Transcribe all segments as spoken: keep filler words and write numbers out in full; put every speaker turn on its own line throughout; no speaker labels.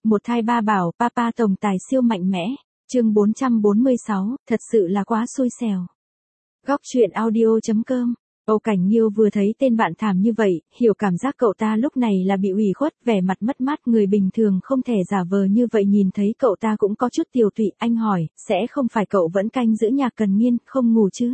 Một thai ba bảo, papa tổng tài siêu mạnh mẽ. Chương bốn trăm bốn mươi sáu, thật sự là quá xui xẻo. Góc truyện audio chấm com. Âu Cảnh Nghiêu vừa thấy tên bạn thảm như vậy, hiểu cảm giác cậu ta lúc này là bị ủy khuất, vẻ mặt mất mát, người bình thường không thể giả vờ như vậy. Nhìn thấy cậu ta cũng có chút tiều tụy, anh hỏi, sẽ không phải cậu vẫn canh giữ nhà Cần Nghiên, không ngủ chứ?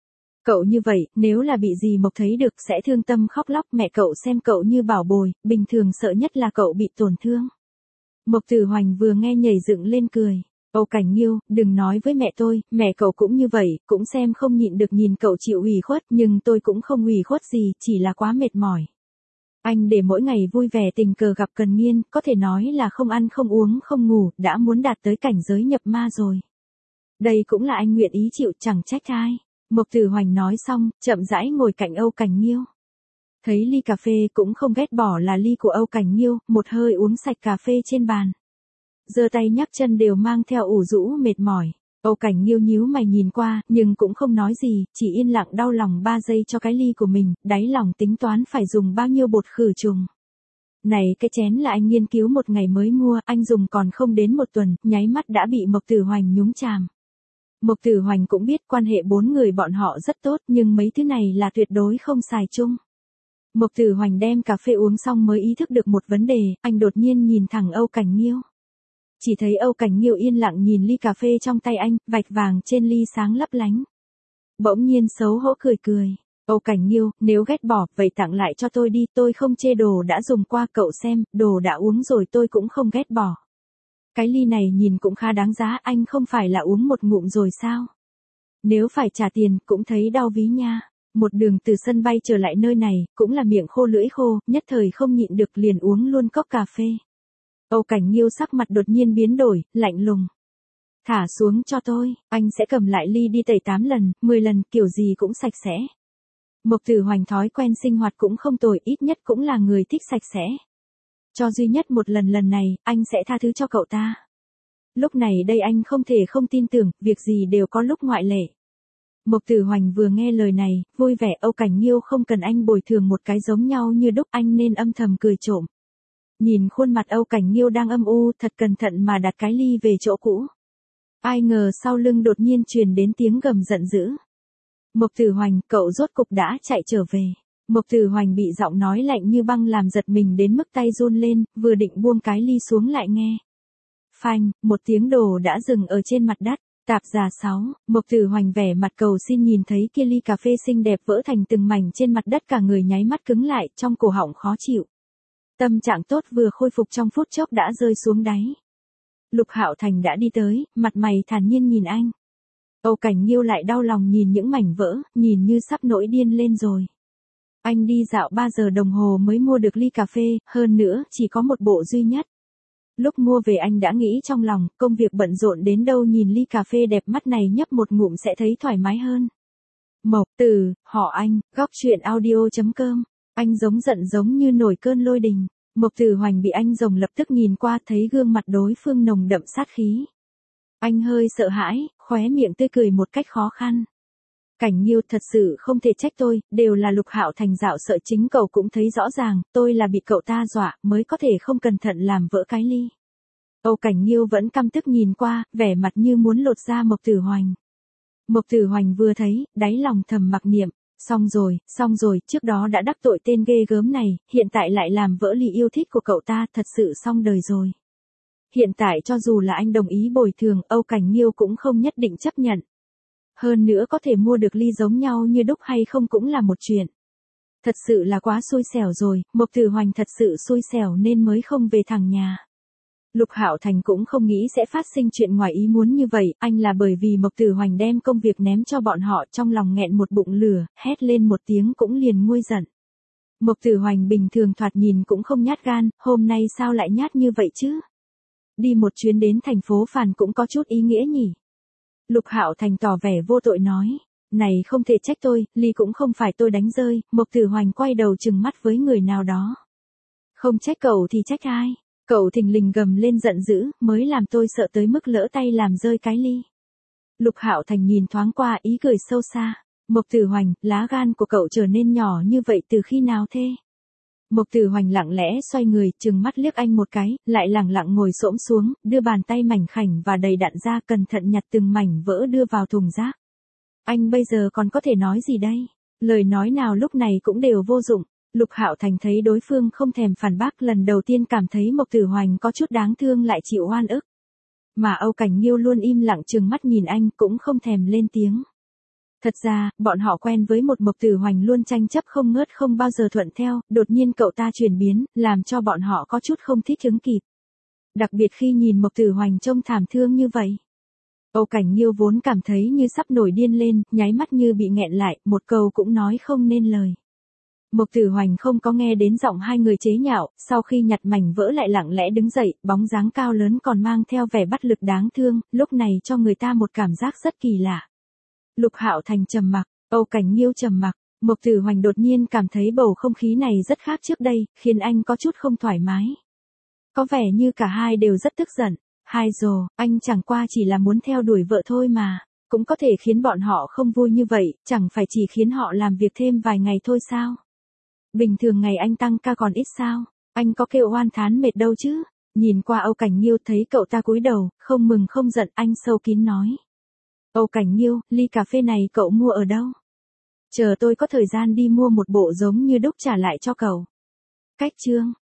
Cậu như vậy, nếu là bị dì Mộc thấy được sẽ thương tâm khóc lóc. Mẹ cậu xem cậu như bảo bồi, bình thường sợ nhất là cậu bị tổn thương. Mộc Tử Hoành vừa nghe nhảy dựng lên cười. Âu Cảnh Nghiêu, đừng nói với mẹ tôi, mẹ cậu cũng như vậy, cũng xem không nhịn được nhìn cậu chịu ủy khuất, nhưng tôi cũng không ủy khuất gì, chỉ là quá mệt mỏi. Anh để mỗi ngày vui vẻ tình cờ gặp Cần Nghiên, có thể nói là không ăn không uống không ngủ, đã muốn đạt tới cảnh giới nhập ma rồi. Đây cũng là anh nguyện ý chịu, chẳng trách ai. Mộc Tử Hoành nói xong, chậm rãi ngồi cạnh Âu Cảnh Nghiêu. Thấy ly cà phê cũng không ghét bỏ là ly của Âu Cảnh Nghiêu, một hơi uống sạch cà phê trên bàn. Giơ tay nhấc chân đều mang theo ủ rũ mệt mỏi. Âu Cảnh Nghiêu nhíu mày nhìn qua, nhưng cũng không nói gì, chỉ yên lặng đau lòng ba giây cho cái ly của mình, đáy lòng tính toán phải dùng bao nhiêu bột khử trùng. Này, cái chén là anh nghiên cứu một ngày mới mua, anh dùng còn không đến một tuần, nháy mắt đã bị Mộc Tử Hoành nhúng chàm. Mộc Tử Hoành cũng biết quan hệ bốn người bọn họ rất tốt, nhưng mấy thứ này là tuyệt đối không xài chung. Mộc Tử Hoành đem cà phê uống xong mới ý thức được một vấn đề, anh đột nhiên nhìn thẳng Âu Cảnh Nghiêu. Chỉ thấy Âu Cảnh Nghiêu yên lặng nhìn ly cà phê trong tay anh, vạch vàng trên ly sáng lấp lánh. Bỗng nhiên xấu hổ cười cười. Âu Cảnh Nghiêu, nếu ghét bỏ, vậy tặng lại cho tôi đi, tôi không chê đồ đã dùng qua, cậu xem, đồ đã uống rồi tôi cũng không ghét bỏ. Cái ly này nhìn cũng khá đáng giá, anh không phải là uống một ngụm rồi sao? Nếu phải trả tiền, cũng thấy đau ví nha. Một đường từ sân bay trở lại nơi này, cũng là miệng khô lưỡi khô, nhất thời không nhịn được liền uống luôn cốc cà phê. Âu Cảnh Nghiêu sắc mặt đột nhiên biến đổi, lạnh lùng. Thả xuống cho tôi, anh sẽ cầm lại ly đi tẩy tám lần, mười lần, kiểu gì cũng sạch sẽ. Mộc Tử Hoành thói quen sinh hoạt cũng không tồi, ít nhất cũng là người thích sạch sẽ. Cho duy nhất một lần lần này, anh sẽ tha thứ cho cậu ta. Lúc này đây anh không thể không tin tưởng, việc gì đều có lúc ngoại lệ. Mộc Tử Hoành vừa nghe lời này, vui vẻ. Âu Cảnh Nghiêu không cần anh bồi thường một cái giống nhau như đúc, anh nên âm thầm cười trộm. Nhìn khuôn mặt Âu Cảnh Nghiêu đang âm u, thật cẩn thận mà đặt cái ly về chỗ cũ. Ai ngờ sau lưng đột nhiên truyền đến tiếng gầm giận dữ. Mộc Tử Hoành, cậu rốt cục đã chạy trở về. Mộc Tử Hoành bị giọng nói lạnh như băng làm giật mình đến mức tay run lên, vừa định buông cái ly xuống lại nghe. Phanh, một tiếng đồ đã dừng ở trên mặt đất. Tạp già sáu, Mộc Tử Hoành vẻ mặt cầu xin nhìn thấy kia ly cà phê xinh đẹp vỡ thành từng mảnh trên mặt đất, cả người nháy mắt cứng lại, trong cổ họng khó chịu. Tâm trạng tốt vừa khôi phục trong phút chốc đã rơi xuống đáy. Lục Hạo Thành đã đi tới, mặt mày thản nhiên nhìn anh. Âu Cảnh Nghiêu lại đau lòng nhìn những mảnh vỡ, nhìn như sắp nổi điên lên rồi. Anh đi dạo ba giờ đồng hồ mới mua được ly cà phê, hơn nữa chỉ có một bộ duy nhất. Lúc mua về anh đã nghĩ trong lòng, công việc bận rộn đến đâu nhìn ly cà phê đẹp mắt này nhấp một ngụm sẽ thấy thoải mái hơn. Mộc Tử, họ anh, góc truyện audio chấm com. Anh giống giận giống như nổi cơn lôi đình. Mộc Tử Hoành bị anh rồng lập tức nhìn qua, thấy gương mặt đối phương nồng đậm sát khí. Anh hơi sợ hãi, khóe miệng tươi cười một cách khó khăn. Cảnh Nghiêu, thật sự không thể trách tôi, đều là Lục Hạo Thành dạo sợ, chính cậu cũng thấy rõ ràng, tôi là bị cậu ta dọa, mới có thể không cẩn thận làm vỡ cái ly. Âu Cảnh Nghiêu vẫn căm tức nhìn qua, vẻ mặt như muốn lột da Mộc Tử Hoành. Mộc Tử Hoành vừa thấy, đáy lòng thầm mặc niệm, xong rồi, xong rồi, trước đó đã đắc tội tên ghê gớm này, hiện tại lại làm vỡ ly yêu thích của cậu ta, thật sự xong đời rồi. Hiện tại cho dù là anh đồng ý bồi thường, Âu Cảnh Nghiêu cũng không nhất định chấp nhận. Hơn nữa có thể mua được ly giống nhau như đúc hay không cũng là một chuyện. Thật sự là quá xui xẻo rồi, Mộc Tử Hoành thật sự xui xẻo nên mới không về thẳng nhà. Lục Hạo Thành cũng không nghĩ sẽ phát sinh chuyện ngoài ý muốn như vậy, anh là bởi vì Mộc Tử Hoành đem công việc ném cho bọn họ, trong lòng nghẹn một bụng lửa, hét lên một tiếng cũng liền nguôi giận. Mộc Tử Hoành bình thường thoạt nhìn cũng không nhát gan, hôm nay sao lại nhát như vậy chứ? Đi một chuyến đến thành phố Phàn cũng có chút ý nghĩa nhỉ? Lục Hạo Thành tỏ vẻ vô tội nói, này không thể trách tôi, ly cũng không phải tôi đánh rơi. Mộc Tử Hoành quay đầu trừng mắt với người nào đó. Không trách cậu thì trách ai? Cậu thình lình gầm lên giận dữ, mới làm tôi sợ tới mức lỡ tay làm rơi cái ly. Lục Hạo Thành nhìn thoáng qua, ý cười sâu xa. Mộc Tử Hoành, lá gan của cậu trở nên nhỏ như vậy từ khi nào thế? Mộc Tử Hoành lặng lẽ xoay người, trừng mắt liếc anh một cái, lại lẳng lặng ngồi xổm xuống, đưa bàn tay mảnh khảnh và đầy đặn ra, cẩn thận nhặt từng mảnh vỡ đưa vào thùng rác. Anh bây giờ còn có thể nói gì đây? Lời nói nào lúc này cũng đều vô dụng. Lục Hạo Thành thấy đối phương không thèm phản bác, lần đầu tiên cảm thấy Mộc Tử Hoành có chút đáng thương lại chịu oan ức. Mà Âu Cảnh Nghiêu luôn im lặng trừng mắt nhìn anh, cũng không thèm lên tiếng. Thật ra, bọn họ quen với một Mộc Tử Hoành luôn tranh chấp không ngớt, không bao giờ thuận theo, đột nhiên cậu ta chuyển biến, làm cho bọn họ có chút không thích ứng kịp. Đặc biệt khi nhìn Mộc Tử Hoành trông thảm thương như vậy. Âu Cảnh Nghiêu vốn cảm thấy như sắp nổi điên lên, nháy mắt như bị nghẹn lại, một câu cũng nói không nên lời. Mộc Tử Hoành không có nghe đến giọng hai người chế nhạo, sau khi nhặt mảnh vỡ lại lặng lẽ đứng dậy, bóng dáng cao lớn còn mang theo vẻ bắt lực đáng thương, lúc này cho người ta một cảm giác rất kỳ lạ. Lục Hạo Thành trầm mặc, Âu Cảnh Nghiêu trầm mặc, Mộc Tử Hoành đột nhiên cảm thấy bầu không khí này rất khác trước đây, khiến anh có chút không thoải mái. Có vẻ như cả hai đều rất tức giận. Hai rồi, anh chẳng qua chỉ là muốn theo đuổi vợ thôi mà, cũng có thể khiến bọn họ không vui như vậy, chẳng phải chỉ khiến họ làm việc thêm vài ngày thôi sao? Bình thường ngày anh tăng ca còn ít sao? Anh có kêu oan thán mệt đâu chứ? Nhìn qua Âu Cảnh Nghiêu thấy cậu ta cúi đầu, không mừng không giận, anh sâu kín nói. Âu Cảnh Nghiêu, ly cà phê này cậu mua ở đâu? Chờ tôi có thời gian đi mua một bộ giống như đúc trả lại cho cậu. Cách chương